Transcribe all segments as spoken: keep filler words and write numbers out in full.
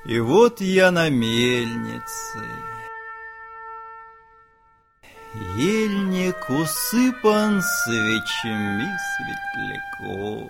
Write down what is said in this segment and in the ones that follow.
И вот я на мельнице. Ельник усыпан свечами светляков.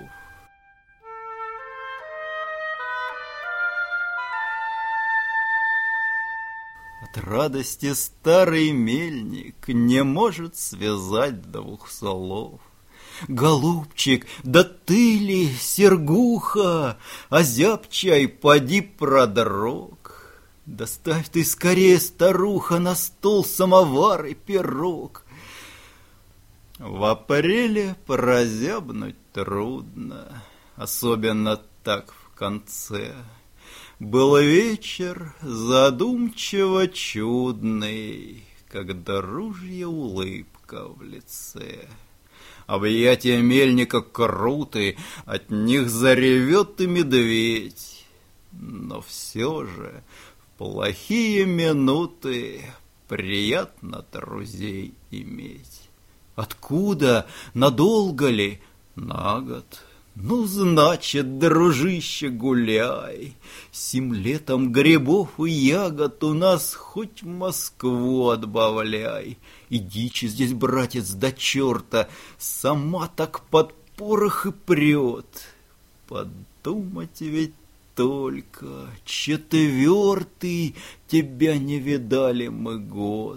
От радости старый мельник не может связать двух слов. Голубчик, да ты ли, Сергуха, озябчай, поди продрог. Доставь ты скорее, старуха, на стол самовар и пирог. В апреле прозябнуть трудно, особенно так в конце. Был вечер задумчиво чудный, как дружья улыбка в лице. Объятия мельника круты, от них заревет и медведь. Но все же в плохие минуты приятно друзей иметь. Откуда? Надолго ли? На год. Ну, значит, дружище, гуляй. Сим летом грибов и ягод у нас хоть Москву отбавляй. И дичи здесь, братец, до черта, сама так под порох и прет. Подумать ведь только, четвертый тебя не видали мы год.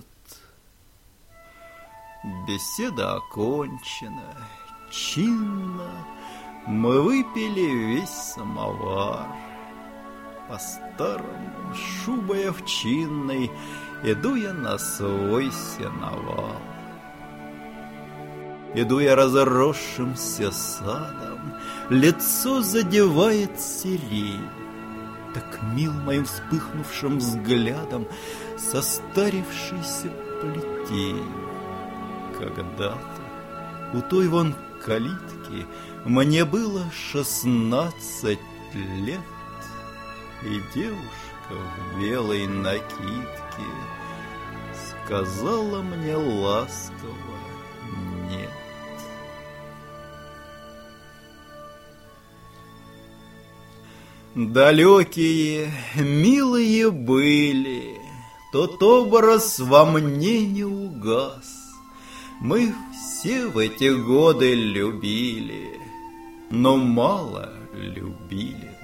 Беседа окончена, чинно мы выпили весь самовар. По-старому, шубой овчинной, иду я на свой сеновал. Иду я разросшимся садом, лицо задевает сирень. Так мил моим вспыхнувшим взглядом состарившийся плетень. Когда-то у той вон калитки мне было шестнадцать лет, и девушка в белой накидке сказала мне ласково «нет». Далекие, милые были, тот образ во мне не угас. Мы все в эти годы любили, но мало любили